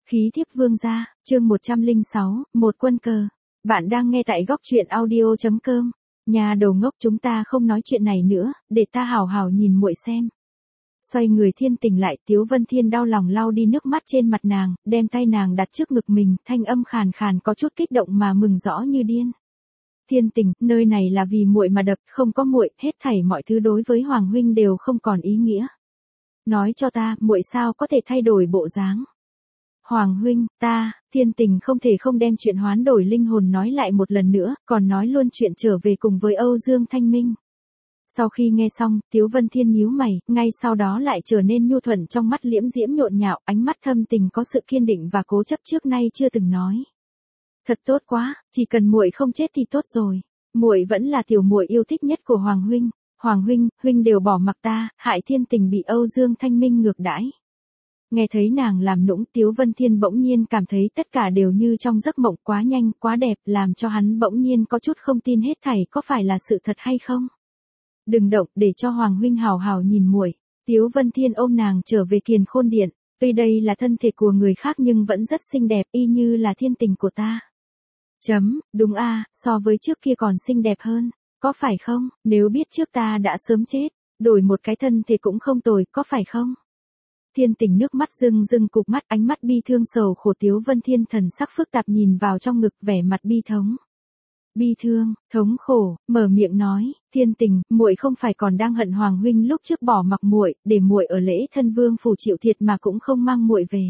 Khí thiếp vương gia, chương 106, một quân cờ. Bạn đang nghe tại góc truyện audio.com. Nhà đầu ngốc, chúng ta không nói chuyện này nữa, để ta hảo hảo nhìn muội xem. Xoay người Thiên Tình lại, Tiếu Vân Thiên đau lòng lau đi nước mắt trên mặt nàng, đem tay nàng đặt trước ngực mình, thanh âm khàn khàn có chút kích động mà mừng rõ như điên. Thiên Tình, nơi này là vì muội mà đập, không có muội, hết thảy mọi thứ đối với Hoàng huynh đều không còn ý nghĩa. Nói cho ta, muội sao có thể thay đổi bộ dáng? Hoàng huynh, Thiên Tình không thể không đem chuyện hoán đổi linh hồn nói lại một lần nữa, còn nói luôn chuyện trở về cùng với Âu Dương Thanh Minh. Sau khi nghe xong, Tiếu Vân Thiên nhíu mày, ngay sau đó lại trở nên nhu thuận, trong mắt liễm diễm nhộn nhạo, ánh mắt thâm tình có sự kiên định và cố chấp trước nay chưa từng nói. Thật tốt quá, chỉ cần muội không chết thì tốt rồi. Muội vẫn là tiểu muội yêu thích nhất của Hoàng huynh. Hoàng huynh, huynh đều bỏ mặc ta, hại Thiên Tình bị Âu Dương Thanh Minh ngược đãi. Nghe thấy nàng làm nũng, Tiếu Vân Thiên bỗng nhiên cảm thấy tất cả đều như trong giấc mộng, quá nhanh, quá đẹp, làm cho hắn bỗng nhiên có chút không tin hết thảy có phải là sự thật hay không. Đừng động, để cho Hoàng huynh hào hào nhìn muội. Tiếu Vân Thiên ôm nàng trở về Kiền Khôn Điện. Tuy đây là thân thể của người khác nhưng vẫn rất xinh đẹp, y như là Thiên Tình của ta. Đúng so với trước kia còn xinh đẹp hơn, có phải không? Nếu biết trước ta đã sớm chết, đổi một cái thân thể cũng không tồi, có phải không? Thiên Tình nước mắt rưng rưng cụp mắt, ánh mắt bi thương sầu khổ. Tiếu Vân Thiên thần sắc phức tạp nhìn vào trong ngực, vẻ mặt bi thương, thống khổ, mở miệng nói, Thiên Tình, muội không phải còn đang hận Hoàng huynh lúc trước bỏ mặc muội, để muội ở lễ thân vương phủ chịu thiệt mà cũng không mang muội về.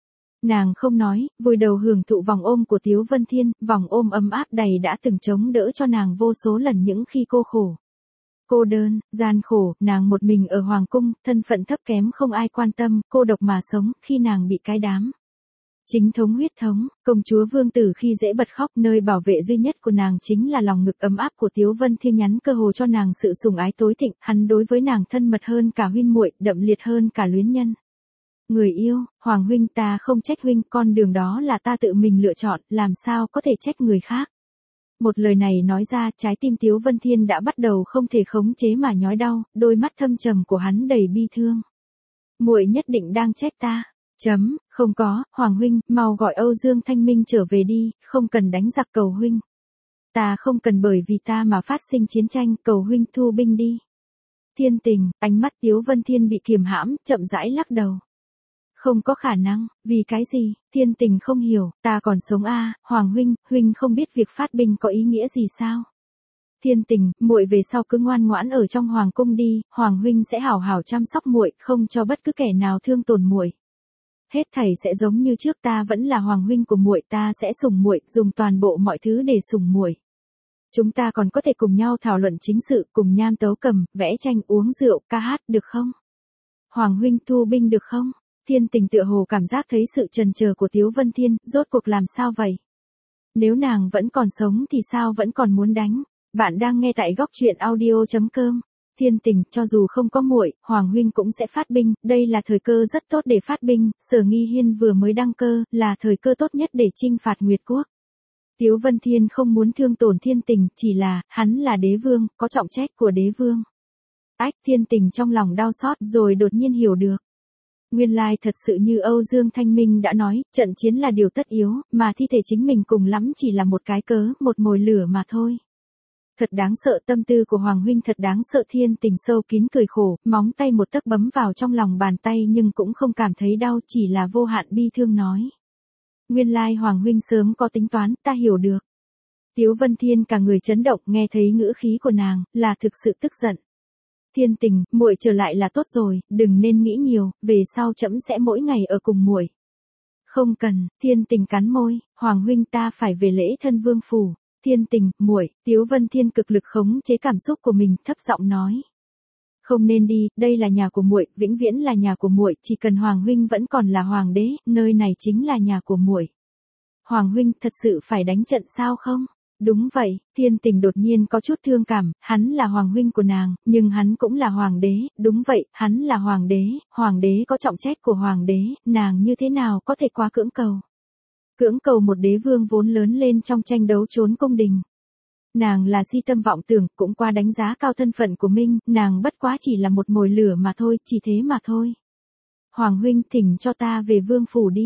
Nàng không nói, vùi đầu hưởng thụ vòng ôm của Tiếu Vân Thiên, vòng ôm ấm áp đầy đã từng chống đỡ cho nàng vô số lần những khi cô khổ. Cô đơn, gian khổ, nàng một mình ở Hoàng cung, thân phận thấp kém không ai quan tâm, cô độc mà sống, khi nàng bị cái đám chính thống huyết thống, công chúa vương tử khi dễ bật khóc, nơi bảo vệ duy nhất của nàng chính là lòng ngực ấm áp của Tiếu Vân Thiên nhắn cơ hồ cho nàng sự sủng ái tối thịnh, hắn đối với nàng thân mật hơn cả huynh muội, đậm liệt hơn cả luyến nhân. Người yêu, Hoàng huynh, ta không trách huynh, con đường đó là ta tự mình lựa chọn, làm sao có thể trách người khác. Một lời này nói ra, trái tim Tiếu Vân Thiên đã bắt đầu không thể khống chế mà nhói đau, đôi mắt thâm trầm của hắn đầy bi thương. Muội nhất định đang trách ta. Không có, Hoàng huynh, mau gọi Âu Dương Thanh Minh trở về đi, không cần đánh giặc, cầu huynh. Ta không cần bởi vì ta mà phát sinh chiến tranh, cầu huynh thu binh đi. Thiên Tình, ánh mắt Tiếu Vân Thiên bị kiềm hãm, chậm rãi lắc đầu. Không có khả năng, vì cái gì? Thiên Tình không hiểu, ta còn sống Hoàng huynh, huynh không biết việc phát binh có ý nghĩa gì sao? Thiên Tình, muội về sau cứ ngoan ngoãn ở trong hoàng cung đi, Hoàng huynh sẽ hảo hảo chăm sóc muội, không cho bất cứ kẻ nào thương tổn muội. Hết thảy sẽ giống như trước, ta vẫn là Hoàng huynh của muội, ta sẽ sủng muội, dùng toàn bộ mọi thứ để sủng muội. Chúng ta còn có thể cùng nhau thảo luận chính sự, cùng nham tấu cầm, vẽ tranh, uống rượu, ca hát, được không? Hoàng huynh thu binh được không? Thiên Tình tựa hồ cảm giác thấy sự chần chờ của Tiếu Vân Thiên, rốt cuộc làm sao vậy? Nếu nàng vẫn còn sống thì sao vẫn còn muốn đánh? Bạn đang nghe tại góc truyện audio.com. Thiên Tình, cho dù không có muội, Hoàng huynh cũng sẽ phát binh, đây là thời cơ rất tốt để phát binh, Sở Nghi Hiên vừa mới đăng cơ, là thời cơ tốt nhất để chinh phạt Nguyệt Quốc. Tiếu Vân Thiên không muốn thương tổn Thiên Tình, chỉ là, hắn là đế vương, có trọng trách của đế vương. Thiên Tình trong lòng đau xót rồi đột nhiên hiểu được. Nguyên lai thật sự như Âu Dương Thanh Minh đã nói, trận chiến là điều tất yếu, mà thi thể chính mình cùng lắm chỉ là một cái cớ, một mồi lửa mà thôi. Thật đáng sợ, tâm tư của Hoàng huynh thật đáng sợ. Thiên Tình sâu kín cười khổ, móng tay một tấc bấm vào trong lòng bàn tay nhưng cũng không cảm thấy đau, chỉ là vô hạn bi thương nói. Nguyên lai Hoàng huynh sớm có tính toán, ta hiểu được. Tiếu Vân Thiên cả người chấn động, nghe thấy ngữ khí của nàng, là thực sự tức giận. Thiên Tình, muội trở lại là tốt rồi, đừng nên nghĩ nhiều, về sau trẫm sẽ mỗi ngày ở cùng muội. Không cần, Thiên Tình cắn môi, Hoàng huynh, ta phải về lễ thân vương phủ. Thiên Tình, muội, Tiếu Vân Thiên cực lực khống chế cảm xúc của mình, thấp giọng nói. Không nên đi, đây là nhà của muội, vĩnh viễn là nhà của muội, chỉ cần Hoàng huynh vẫn còn là hoàng đế, nơi này chính là nhà của muội. Hoàng huynh, thật sự phải đánh trận sao không? Đúng vậy, Thiên Tình đột nhiên có chút thương cảm, hắn là hoàng huynh của nàng, nhưng hắn cũng là hoàng đế, đúng vậy, hắn là hoàng đế có trọng trách của hoàng đế, nàng như thế nào có thể quá cưỡng cầu. Cưỡng cầu một đế vương vốn lớn lên trong tranh đấu trốn cung đình. Nàng là si tâm vọng tưởng, cũng qua đánh giá cao thân phận của mình, nàng bất quá chỉ là một mồi lửa mà thôi, chỉ thế mà thôi. Hoàng huynh, thỉnh cho ta về vương phủ đi.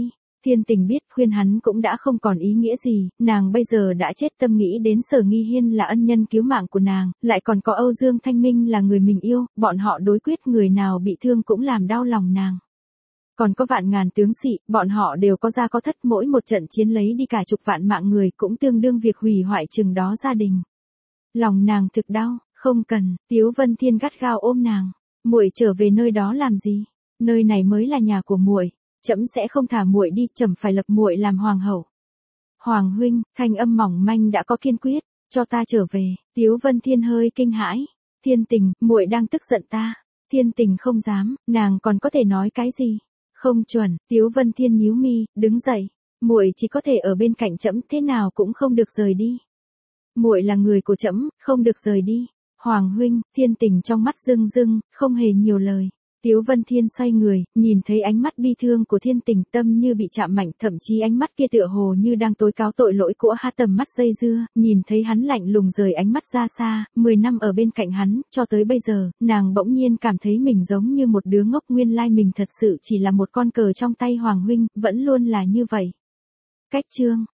Thiên Tình biết khuyên hắn cũng đã không còn ý nghĩa gì, nàng bây giờ đã chết tâm nghĩ đến Sở Nghi Hiên là ân nhân cứu mạng của nàng, lại còn có Âu Dương Thanh Minh là người mình yêu, bọn họ đối quyết người nào bị thương cũng làm đau lòng nàng. Còn có vạn ngàn tướng sĩ, bọn họ đều có ra có thất, mỗi một trận chiến lấy đi cả chục vạn mạng người cũng tương đương việc hủy hoại chừng đó gia đình. Lòng nàng thực đau, không cần, Tiếu Vân Thiên gắt gao ôm nàng. Muội trở về nơi đó làm gì? Nơi này mới là nhà của muội. Trẫm sẽ không thả muội đi, trẫm phải lập muội làm hoàng hậu. Hoàng huynh, thanh âm mỏng manh đã có kiên quyết, cho ta trở về. Tiếu Vân Thiên hơi kinh hãi. Thiên Tình, muội đang tức giận ta. Thiên Tình không dám, nàng còn có thể nói cái gì? Không chuẩn, Tiếu Vân Thiên nhíu mi, đứng dậy. Muội chỉ có thể ở bên cạnh trẫm, thế nào cũng không được rời đi. Muội là người của trẫm, không được rời đi. Hoàng huynh, Thiên Tình trong mắt rưng rưng, không hề nhiều lời. Tiếu Vân Thiên xoay người, nhìn thấy ánh mắt bi thương của Thiên Tình, tâm như bị chạm mạnh, thậm chí ánh mắt kia tựa hồ như đang tố cáo tội lỗi của ha, tầm mắt dây dưa, nhìn thấy hắn lạnh lùng rời ánh mắt ra xa, 10 năm ở bên cạnh hắn, cho tới bây giờ, nàng bỗng nhiên cảm thấy mình giống như một đứa ngốc, nguyên lai mình thật sự chỉ là một con cờ trong tay Hoàng huynh, vẫn luôn là như vậy. Cách chương